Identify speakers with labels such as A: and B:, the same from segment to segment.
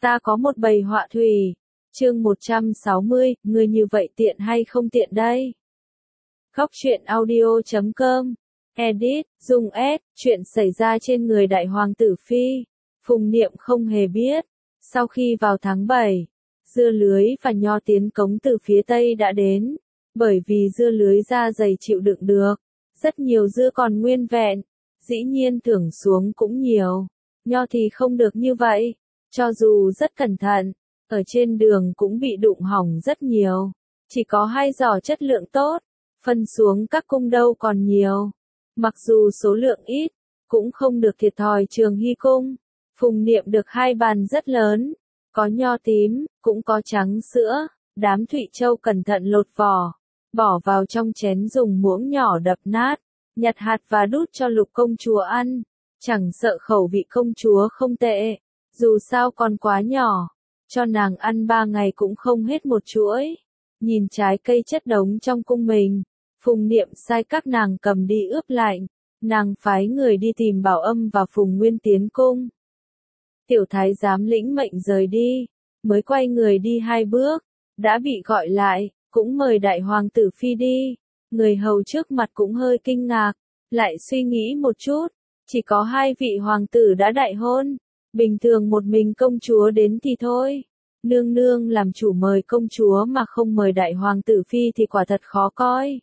A: Ta có một bầy họa thủy. Chương 160, người như vậy tiện hay không tiện đây? Góc truyện audio.com. Edit, Dung S. Chuyện xảy ra trên người đại hoàng tử Phi. Phùng Niệm không hề biết. Sau khi vào tháng 7, dưa lưới và nho tiến cống từ phía Tây đã đến. Bởi vì dưa lưới da dày chịu đựng được. Rất nhiều dưa còn nguyên vẹn. Dĩ nhiên thưởng xuống cũng nhiều. Nho thì không được như vậy. Cho dù rất cẩn thận, ở trên đường cũng bị đụng hỏng rất nhiều. Chỉ có 2 giỏ chất lượng tốt, phân xuống các cung đâu còn nhiều. Mặc dù số lượng ít, cũng không được thiệt thòi Trường Hy cung. Phùng Niệm được 2 bàn rất lớn, có nho tím, cũng có trắng sữa. Đám Thụy Châu cẩn thận lột vỏ, bỏ vào trong chén dùng muỗng nhỏ đập nát, nhặt hạt và đút cho Lục công chúa ăn. Chẳng sợ khẩu vị công chúa không tệ. Dù sao còn quá nhỏ, cho nàng ăn 3 ngày cũng không hết một chuỗi. Nhìn trái cây chất đống trong cung mình, Phùng Niệm sai các nàng cầm đi ướp lạnh. Nàng phái người đi tìm Bảo Âm và Phùng Nguyên tiến cung. Tiểu thái giám lĩnh mệnh rời đi, mới quay người đi 2 bước, đã bị gọi lại, cũng mời đại hoàng tử Phi đi. Người hầu trước mặt cũng hơi kinh ngạc, lại suy nghĩ một chút, chỉ có 2 vị hoàng tử đã đại hôn. Bình thường một mình công chúa đến thì thôi. Nương nương làm chủ mời công chúa mà không mời đại hoàng tử Phi thì quả thật khó coi.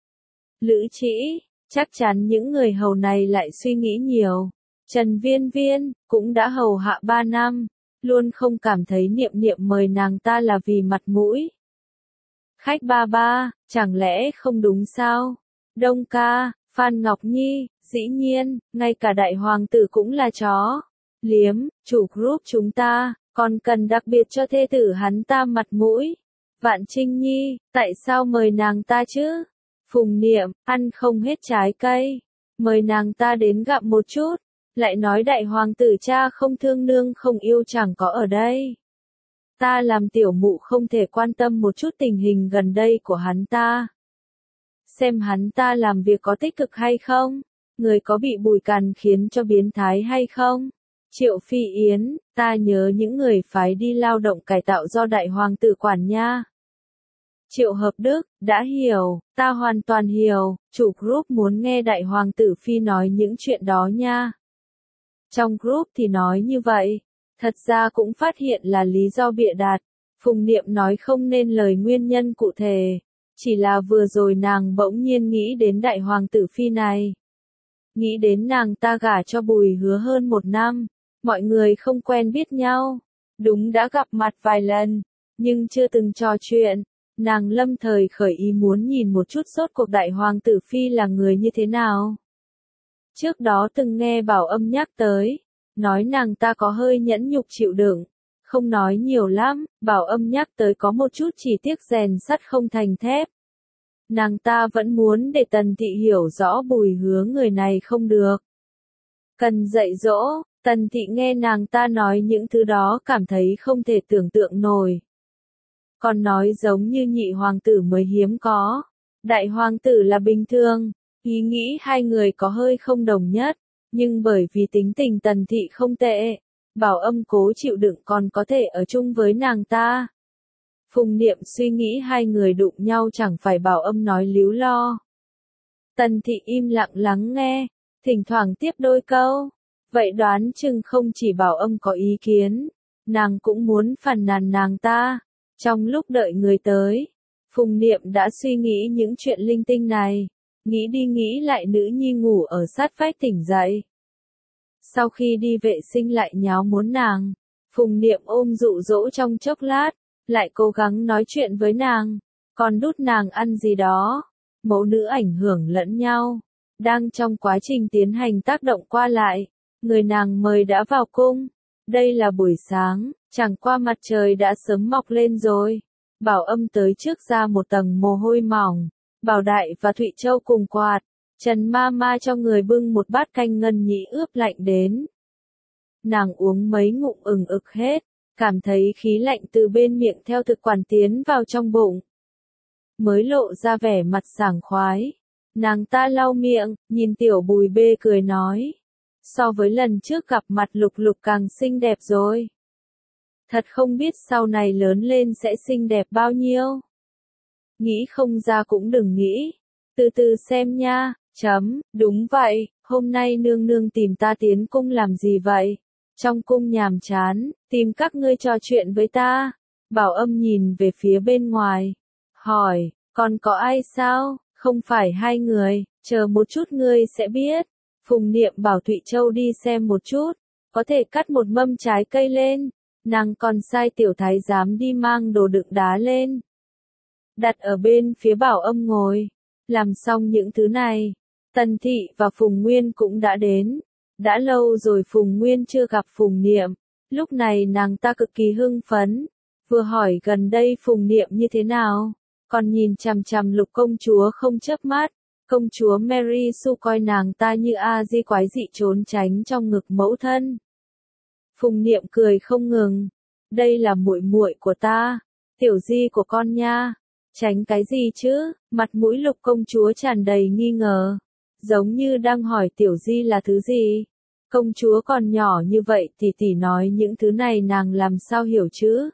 A: Lữ Trĩ, chắc chắn những người hầu này lại suy nghĩ nhiều. Trần Viên Viên, cũng đã hầu hạ 3 năm, luôn không cảm thấy Niệm Niệm mời nàng ta là vì mặt mũi. Khách ba ba, chẳng lẽ không đúng sao? Đông ca, Phan Ngọc Nhi, dĩ nhiên, ngay cả đại hoàng tử cũng là chó. Liếm, chủ group chúng ta, còn cần đặc biệt cho thê tử hắn ta mặt mũi. Vạn Trinh Nhi, tại sao mời nàng ta chứ? Phùng Niệm, ăn không hết trái cây. Mời nàng ta đến gặp một chút. Lại nói đại hoàng tử cha không thương nương không yêu chẳng có ở đây. Ta làm tiểu mụ không thể quan tâm một chút tình hình gần đây của hắn ta. Xem hắn ta làm việc có tích cực hay không? Người có bị Bùi Càn khiến cho biến thái hay không? Triệu Phi Yến, ta nhớ những người phái đi lao động cải tạo do đại hoàng tử quản nha. Triệu Hợp Đức, đã hiểu, ta hoàn toàn hiểu, chủ group muốn nghe đại hoàng tử Phi nói những chuyện đó nha. Trong group thì nói như vậy, thật ra cũng phát hiện là lý do bịa đặt. Phùng Niệm nói không nên lời nguyên nhân cụ thể, chỉ là vừa rồi nàng bỗng nhiên nghĩ đến đại hoàng tử Phi này. Nghĩ đến nàng ta gả cho Bùi Hứa hơn 1 năm. Mọi người không quen biết nhau, đúng đã gặp mặt vài lần, nhưng chưa từng trò chuyện. Nàng lâm thời khởi ý muốn nhìn một chút rốt cuộc đại hoàng tử Phi là người như thế nào. Trước đó từng nghe Bảo Âm nhắc tới, nói nàng ta có hơi nhẫn nhục chịu đựng, không nói nhiều lắm. Bảo Âm nhắc tới có một chút chỉ tiếc rèn sắt không thành thép. Nàng ta vẫn muốn để Tần Thị hiểu rõ Bùi Hứa người này không được. Cần dạy dỗ. Tần Thị nghe nàng ta nói những thứ đó cảm thấy không thể tưởng tượng nổi. Còn nói giống như nhị hoàng tử mới hiếm có. Đại hoàng tử là bình thường, ý nghĩ 2 người có hơi không đồng nhất, nhưng bởi vì tính tình Tần Thị không tệ, Bảo Âm cố chịu đựng còn có thể ở chung với nàng ta. Phùng Niệm suy nghĩ 2 người đụng nhau chẳng phải Bảo Âm nói líu lo. Tần Thị im lặng lắng nghe, thỉnh thoảng tiếp đôi câu. Vậy đoán chừng không chỉ Bảo Âm có ý kiến, nàng cũng muốn phàn nàn nàng ta. Trong lúc đợi người tới, Phùng Niệm đã suy nghĩ những chuyện linh tinh này, nghĩ đi nghĩ lại nữ nhi ngủ ở sát vách tỉnh dậy. Sau khi đi vệ sinh lại nháo muốn nàng, Phùng Niệm ôm dụ dỗ trong chốc lát, lại cố gắng nói chuyện với nàng, còn đút nàng ăn gì đó. Mẫu nữ ảnh hưởng lẫn nhau, đang trong quá trình tiến hành tác động qua lại. Người nàng mời đã vào cung. Đây là buổi sáng, chẳng qua mặt trời đã sớm mọc lên rồi. Bảo Âm tới trước ra một tầng mồ hôi mỏng. Bảo Đại và Thụy Châu cùng quạt. Trần ma ma cho người bưng một bát canh ngân nhị ướp lạnh đến. Nàng uống mấy ngụm ực hết, cảm thấy khí lạnh từ bên miệng theo thực quản tiến vào trong bụng. Mới lộ ra vẻ mặt sảng khoái. Nàng ta lau miệng, nhìn tiểu Bùi Bê cười nói. So với lần trước gặp mặt Lục Lục càng xinh đẹp rồi. Thật không biết sau này lớn lên sẽ xinh đẹp bao nhiêu. Nghĩ không ra cũng đừng nghĩ. Từ từ xem nha. Đúng vậy, hôm nay nương nương tìm ta tiến cung làm gì vậy? Trong cung nhàm chán, tìm các ngươi trò chuyện với ta. Bảo Âm nhìn về phía bên ngoài. Hỏi, còn có ai sao? Không phải hai người, chờ một chút ngươi sẽ biết. Phùng Niệm bảo Thụy Châu đi xem một chút, có thể cắt một mâm trái cây lên. Nàng còn sai tiểu thái giám đi mang đồ đựng đá lên. Đặt ở bên phía Bảo Âm ngồi. Làm xong những thứ này, Tần Thị và Phùng Nguyên cũng đã đến. Đã lâu rồi Phùng Nguyên chưa gặp Phùng Niệm, lúc này nàng ta cực kỳ hưng phấn. Vừa hỏi gần đây Phùng Niệm như thế nào, còn nhìn chằm chằm Lục công chúa không chớp mắt. Công chúa Mary Sue coi nàng ta như A-di quái dị trốn tránh trong ngực mẫu thân. Phùng Niệm cười không ngừng. Đây là muội muội của ta, tiểu di của con nha. Tránh cái gì chứ? Mặt mũi Lục công chúa tràn đầy nghi ngờ, giống như đang hỏi tiểu di là thứ gì. Công chúa còn nhỏ như vậy tỷ nói những thứ này nàng làm sao hiểu chứ?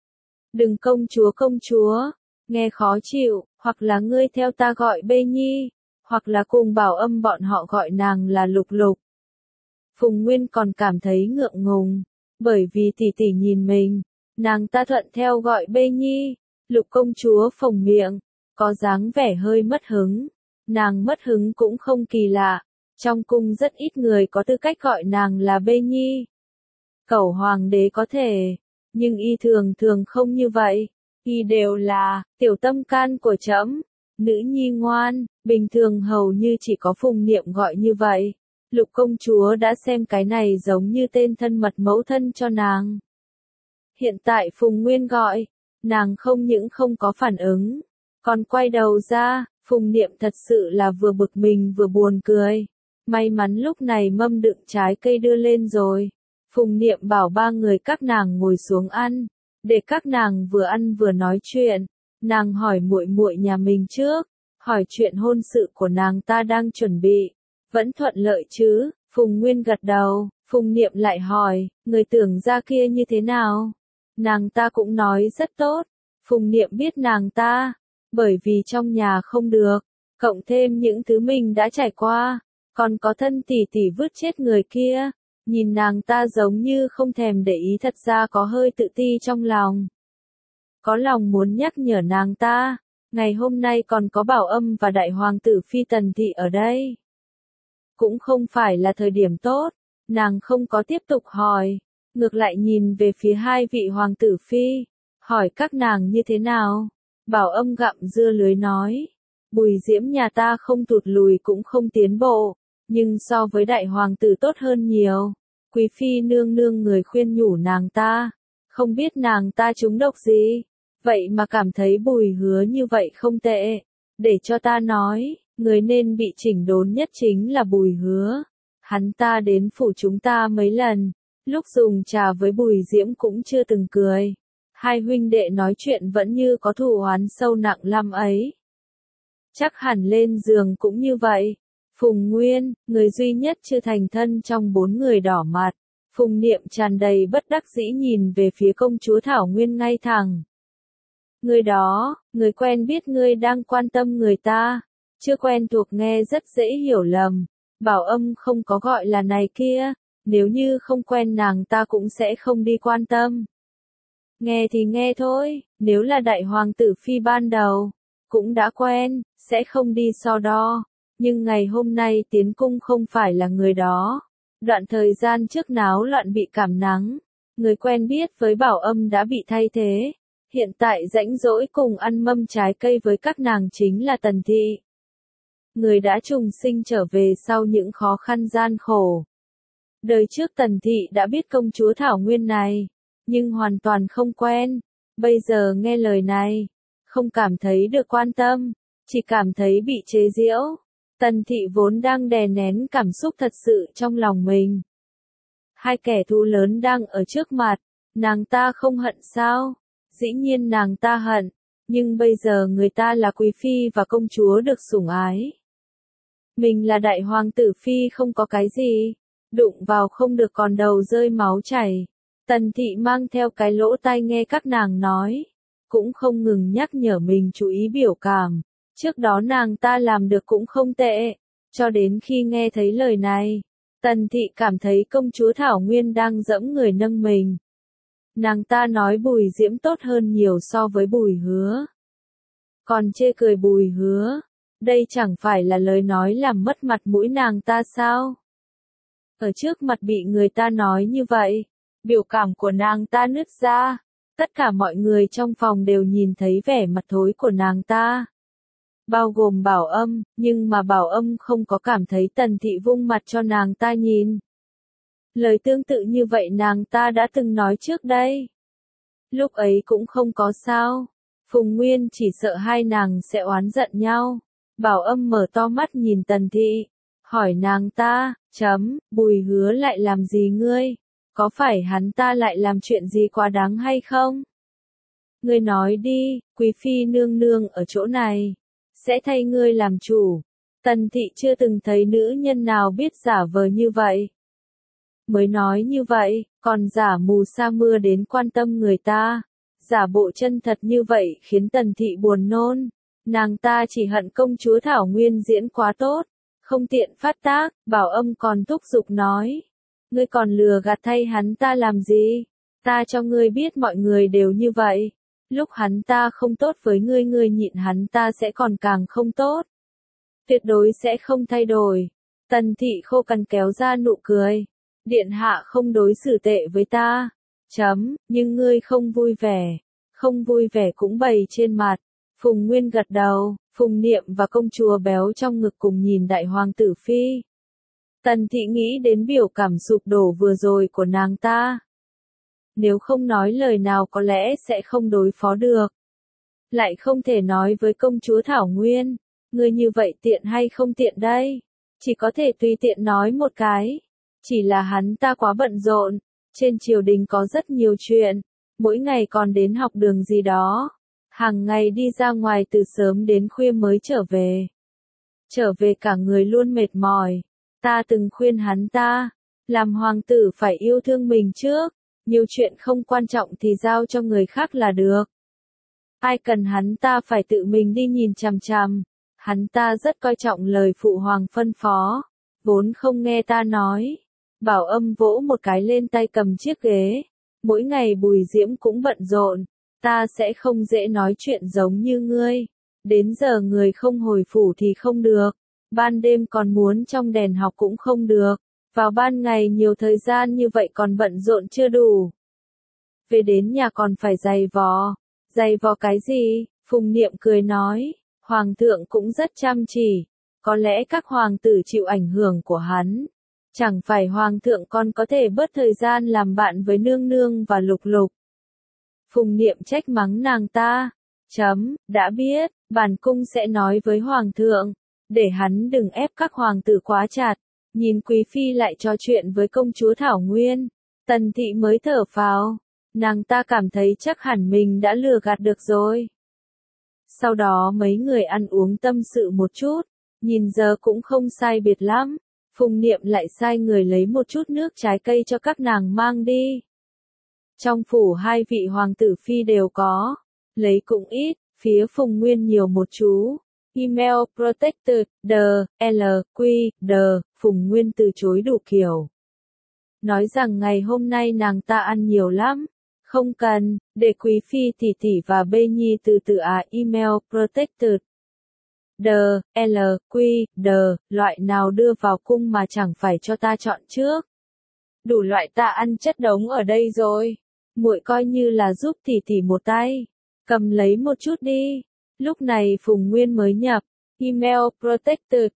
A: Đừng công chúa, nghe khó chịu, hoặc là ngươi theo ta gọi Bê Nhi, hoặc là cùng Bảo Âm bọn họ gọi nàng là Lục Lục. Phùng Nguyên còn cảm thấy ngượng ngùng, bởi vì tỷ nhìn mình, nàng ta thuận theo gọi Bê Nhi. Lục công chúa phồng miệng, có dáng vẻ hơi mất hứng. Nàng mất hứng cũng không kỳ lạ, trong cung rất ít người có tư cách gọi nàng là Bê Nhi. Cẩu hoàng đế có thể, nhưng y thường không như vậy. Y đều là tiểu tâm can của trẫm, nữ nhi ngoan, bình thường hầu như chỉ có Phùng Niệm gọi như vậy. Lục công chúa đã xem cái này giống như tên thân mật mẫu thân cho nàng. Hiện tại Phùng Nguyên gọi, nàng không những không có phản ứng, còn quay đầu ra. Phùng Niệm thật sự là vừa bực mình vừa buồn cười. May mắn lúc này mâm đựng trái cây đưa lên rồi. Phùng Niệm bảo ba người các nàng ngồi xuống ăn, để các nàng vừa ăn vừa nói chuyện. Nàng hỏi muội muội nhà mình trước, hỏi chuyện hôn sự của nàng ta đang chuẩn bị, vẫn thuận lợi chứ? Phùng Nguyên gật đầu. Phùng Niệm lại hỏi, người tưởng ra kia như thế nào? Nàng ta cũng nói rất tốt. Phùng Niệm biết nàng ta, bởi vì trong nhà không được, cộng thêm những thứ mình đã trải qua, còn có thân tỷ vứt chết người kia, nhìn nàng ta giống như không thèm để ý, thật ra có hơi tự ti trong lòng. Có lòng muốn nhắc nhở nàng ta, ngày hôm nay còn có Bảo Âm và đại hoàng tử phi Tần Thị ở đây. Cũng không phải là thời điểm tốt, nàng không có tiếp tục hỏi, ngược lại nhìn về phía hai vị hoàng tử phi, hỏi các nàng như thế nào. Bảo Âm gặm dưa lưới nói, Bùi Diễm nhà ta không tụt lùi cũng không tiến bộ, nhưng so với đại hoàng tử tốt hơn nhiều. Quý phi nương nương người khuyên nhủ nàng ta, không biết nàng ta trúng độc gì, vậy mà cảm thấy Bùi Hứa như vậy không tệ. Để cho ta nói, người nên bị chỉnh đốn nhất chính là Bùi Hứa. Hắn ta đến phủ chúng ta mấy lần, lúc dùng trà với Bùi Diễm cũng chưa từng cười. Hai huynh đệ nói chuyện vẫn như có thù oán sâu nặng lắm ấy. Chắc hẳn lên giường cũng như vậy. Phùng Nguyên, người duy nhất chưa thành thân trong bốn người đỏ mặt. Phùng Niệm tràn đầy bất đắc dĩ nhìn về phía công chúa Thảo Nguyên ngay thẳng. Người đó, người quen biết ngươi đang quan tâm người ta, chưa quen thuộc nghe rất dễ hiểu lầm. Bảo Âm không có gọi là này kia, nếu như không quen nàng ta cũng sẽ không đi quan tâm. Nghe thì nghe thôi, nếu là đại hoàng tử phi ban đầu, cũng đã quen, sẽ không đi so đo. Nhưng ngày hôm nay tiến cung không phải là người đó. Đoạn thời gian trước náo loạn bị cảm nắng, người quen biết với Bảo Âm đã bị thay thế. Hiện tại rãnh rỗi cùng ăn mâm trái cây với các nàng chính là Tần Thị. Người đã trùng sinh trở về sau những khó khăn gian khổ. Đời trước Tần Thị đã biết công chúa Thảo Nguyên này, nhưng hoàn toàn không quen. Bây giờ nghe lời này, không cảm thấy được quan tâm, chỉ cảm thấy bị chế giễu. Tần Thị vốn đang đè nén cảm xúc thật sự trong lòng mình. Hai kẻ thù lớn đang ở trước mặt, nàng ta không hận sao? Dĩ nhiên nàng ta hận, nhưng bây giờ người ta là quý phi và công chúa được sủng ái. Mình là đại hoàng tử phi không có cái gì, đụng vào không được còn đầu rơi máu chảy. Tần thị mang theo cái lỗ tai nghe các nàng nói, cũng không ngừng nhắc nhở mình chú ý biểu cảm. Trước đó nàng ta làm được cũng không tệ, cho đến khi nghe thấy lời này, Tần thị cảm thấy công chúa Thảo Nguyên đang dẫm người nâng mình. Nàng ta nói Bùi Diễm tốt hơn nhiều so với Bùi Hứa. Còn chê cười Bùi Hứa, đây chẳng phải là lời nói làm mất mặt mũi nàng ta sao? Ở trước mặt bị người ta nói như vậy, biểu cảm của nàng ta nứt ra, tất cả mọi người trong phòng đều nhìn thấy vẻ mặt thối của nàng ta. Bao gồm Bảo Âm, nhưng mà Bảo Âm không có cảm thấy Tần thị vung mặt cho nàng ta nhìn. Lời tương tự như vậy nàng ta đã từng nói trước đây. Lúc ấy cũng không có sao. Phùng Nguyên chỉ sợ hai nàng sẽ oán giận nhau. Bảo Âm mở to mắt nhìn Tần thị, hỏi nàng ta, Bùi Hứa lại làm gì ngươi? Có phải hắn ta lại làm chuyện gì quá đáng hay không? Ngươi nói đi, quý phi nương nương ở chỗ này, sẽ thay ngươi làm chủ. Tần thị chưa từng thấy nữ nhân nào biết giả vờ như vậy. Mới nói như vậy, còn giả mù sa mưa đến quan tâm người ta. Giả bộ chân thật như vậy khiến Tần thị buồn nôn. Nàng ta chỉ hận công chúa Thảo Nguyên diễn quá tốt, không tiện phát tác. Bảo Âm còn thúc giục nói, ngươi còn lừa gạt thay hắn ta làm gì? Ta cho ngươi biết mọi người đều như vậy. Lúc hắn ta không tốt với ngươi, ngươi nhịn hắn ta sẽ còn càng không tốt. Tuyệt đối sẽ không thay đổi. Tần thị khô cằn kéo ra nụ cười. Điện hạ không đối xử tệ với ta. Nhưng ngươi không vui vẻ. Không vui vẻ cũng bày trên mặt. Phùng Nguyên gật đầu. Phùng Niệm và công chúa béo trong ngực cùng nhìn đại hoàng tử phi. Tần thị nghĩ đến biểu cảm sụp đổ vừa rồi của nàng ta. Nếu không nói lời nào có lẽ sẽ không đối phó được. Lại không thể nói với công chúa Thảo Nguyên, ngươi như vậy tiện hay không tiện đây? Chỉ có thể tùy tiện nói một cái. Chỉ là hắn ta quá bận rộn, trên triều đình có rất nhiều chuyện, mỗi ngày còn đến học đường gì đó. Hàng ngày đi ra ngoài từ sớm đến khuya mới trở về. Trở về cả người luôn mệt mỏi. Ta từng khuyên hắn ta, làm hoàng tử phải yêu thương mình trước. Nhiều chuyện không quan trọng thì giao cho người khác là được. Ai cần hắn ta phải tự mình đi nhìn chằm chằm. Hắn ta rất coi trọng lời phụ hoàng phân phó. Vốn không nghe ta nói. Bảo Âm vỗ một cái lên tay cầm chiếc ghế. Mỗi ngày Bùi Diễm cũng bận rộn. Ta sẽ không dễ nói chuyện giống như ngươi. Đến giờ người không hồi phủ thì không được. Ban đêm còn muốn trong đèn học cũng không được. Vào ban ngày nhiều thời gian như vậy còn bận rộn chưa đủ. Về đến nhà còn phải giày vò. Giày vò cái gì? Phùng Niệm cười nói. Hoàng thượng cũng rất chăm chỉ. Có lẽ các hoàng tử chịu ảnh hưởng của hắn. Chẳng phải hoàng thượng còn có thể bớt thời gian làm bạn với nương nương và lục lục. Phùng Niệm trách mắng nàng ta. Đã biết, bản cung sẽ nói với hoàng thượng. Để hắn đừng ép các hoàng tử quá chặt. Nhìn quý phi lại trò chuyện với công chúa Thảo Nguyên. Tần thị mới thở phào. Nàng ta cảm thấy chắc hẳn mình đã lừa gạt được rồi. Sau đó mấy người ăn uống tâm sự một chút. Nhìn giờ cũng không sai biệt lắm. Phùng Niệm lại sai người lấy một chút nước trái cây cho các nàng mang đi. Trong phủ hai vị hoàng tử phi đều có. Lấy cũng ít, phía Phùng Nguyên nhiều một chú. Email protected, Phùng Nguyên từ chối đủ kiểu. Nói rằng ngày hôm nay nàng ta ăn nhiều lắm. Không cần, để quý phi tỷ tỷ và bê nhi từ từ email protected. Loại nào đưa vào cung mà chẳng phải cho ta chọn trước. Đủ loại ta ăn chất đống ở đây rồi. Muội coi như là giúp tỷ tỷ một tay. Cầm lấy một chút đi. Lúc này Phùng Nguyên mới nhập. Email protected,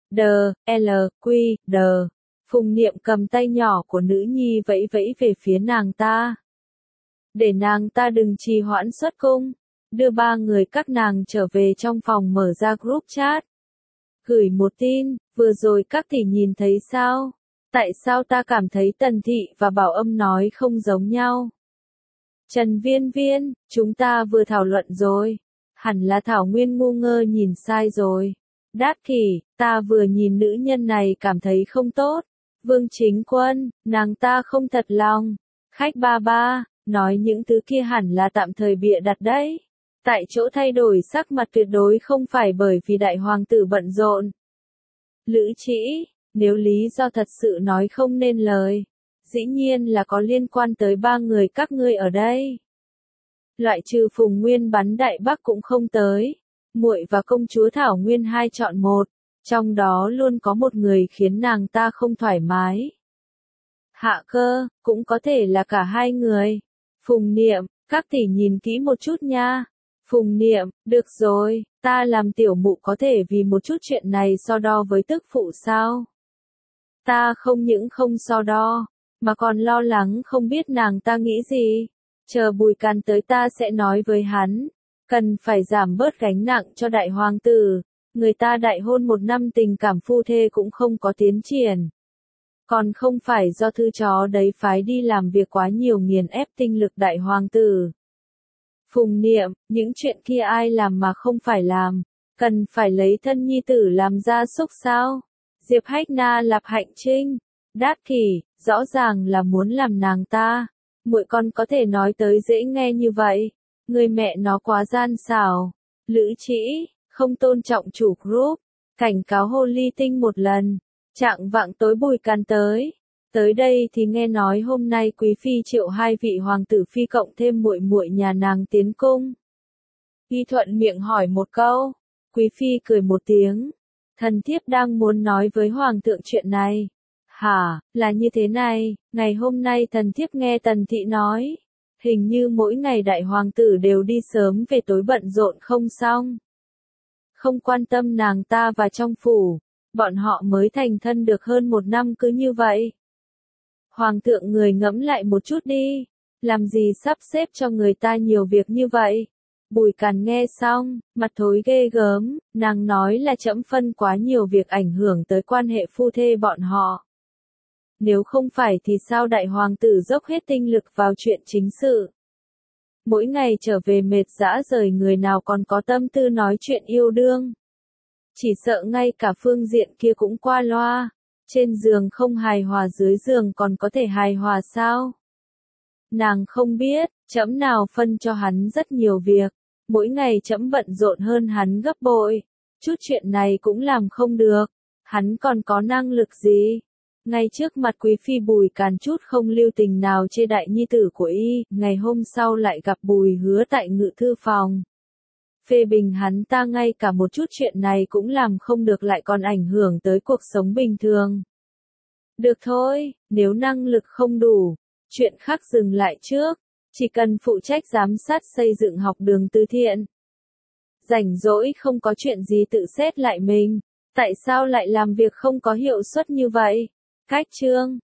A: Phùng Niệm cầm tay nhỏ của nữ nhi vẫy vẫy về phía nàng ta. Để nàng ta đừng trì hoãn xuất cung. Đưa ba người các nàng trở về trong phòng mở ra group chat. Gửi một tin, vừa rồi các tỷ nhìn thấy sao? Tại sao ta cảm thấy Tần thị và Bảo Âm nói không giống nhau? Trần Viên Viên, chúng ta vừa thảo luận rồi. Hẳn là Thảo Nguyên ngu ngơ nhìn sai rồi. Đát Kỷ, ta vừa nhìn nữ nhân này cảm thấy không tốt. Vương Chính Quân, nàng ta không thật lòng. Khách ba ba, nói những thứ kia hẳn là tạm thời bịa đặt đấy. Tại chỗ thay đổi sắc mặt tuyệt đối không phải bởi vì đại hoàng tử bận rộn. Lữ Trĩ, nếu lý do thật sự nói không nên lời, dĩ nhiên là có liên quan tới ba người các ngươi ở đây. Loại trừ Phùng Nguyên bắn Đại Bắc cũng không tới. Muội và công chúa Thảo Nguyên hai chọn một, trong đó luôn có một người khiến nàng ta không thoải mái. Hạ Cơ, cũng có thể là cả hai người. Phùng Niệm, các tỷ nhìn kỹ một chút nha. Phùng Niệm, được rồi, ta làm tiểu mụ có thể vì một chút chuyện này so đo với tức phụ sao? Ta không những không so đo, mà còn lo lắng không biết nàng ta nghĩ gì. Chờ Bùi Càn tới ta sẽ nói với hắn, cần phải giảm bớt gánh nặng cho đại hoàng tử. Người ta đại hôn 1 năm tình cảm phu thê cũng không có tiến triển. Còn không phải do thư chó đấy phái đi làm việc quá nhiều nghiền ép tinh lực đại hoàng tử. Phùng Niệm, những chuyện kia ai làm mà không phải làm, cần phải lấy thân nhi tử làm gia súc sao? Diệp Hách Na Lạp Hạnh Trinh, Đát Kỷ, rõ ràng là muốn làm nàng ta. Muội con có thể nói tới dễ nghe như vậy, người mẹ nó quá gian xảo. Lữ Trĩ, không tôn trọng chủ group, cảnh cáo Hồ Ly Tinh một lần. Trạng vạng tối Bùi Càn tới. Tới đây thì nghe nói hôm nay quý phi triệu 2 vị hoàng tử phi cộng thêm muội muội nhà nàng tiến cung. Y thuận miệng hỏi một câu, quý phi cười một tiếng. Thần thiếp đang muốn nói với hoàng thượng chuyện này. Hả, là như thế này, ngày hôm nay thần thiếp nghe Tần thị nói, hình như mỗi ngày đại hoàng tử đều đi sớm về tối bận rộn không xong. Không quan tâm nàng ta và trong phủ, bọn họ mới thành thân được hơn 1 năm cứ như vậy. Hoàng thượng người ngẫm lại một chút đi, làm gì sắp xếp cho người ta nhiều việc như vậy. Bùi Càn nghe xong, mặt thối ghê gớm, nàng nói là trẫm phân quá nhiều việc ảnh hưởng tới quan hệ phu thê bọn họ. Nếu không phải thì sao đại hoàng tử dốc hết tinh lực vào chuyện chính sự. Mỗi ngày trở về mệt dã rời người nào còn có tâm tư nói chuyện yêu đương. Chỉ sợ ngay cả phương diện kia cũng qua loa. Trên giường không hài hòa dưới giường còn có thể hài hòa sao? Nàng không biết, trẫm nào phân cho hắn rất nhiều việc. Mỗi ngày trẫm bận rộn hơn hắn gấp bội. Chút chuyện này cũng làm không được. Hắn còn có năng lực gì? Ngay trước mặt quý phi Bùi Càn chút không lưu tình nào chê đại nhi tử của y, ngày hôm sau lại gặp Bùi Hứa tại ngự thư phòng. Phê bình hắn ta ngay cả một chút chuyện này cũng làm không được lại còn ảnh hưởng tới cuộc sống bình thường. Được thôi, nếu năng lực không đủ, chuyện khác dừng lại trước, chỉ cần phụ trách giám sát xây dựng học đường từ thiện. Rảnh rỗi không có chuyện gì tự xét lại mình, tại sao lại làm việc không có hiệu suất như vậy? Cách chương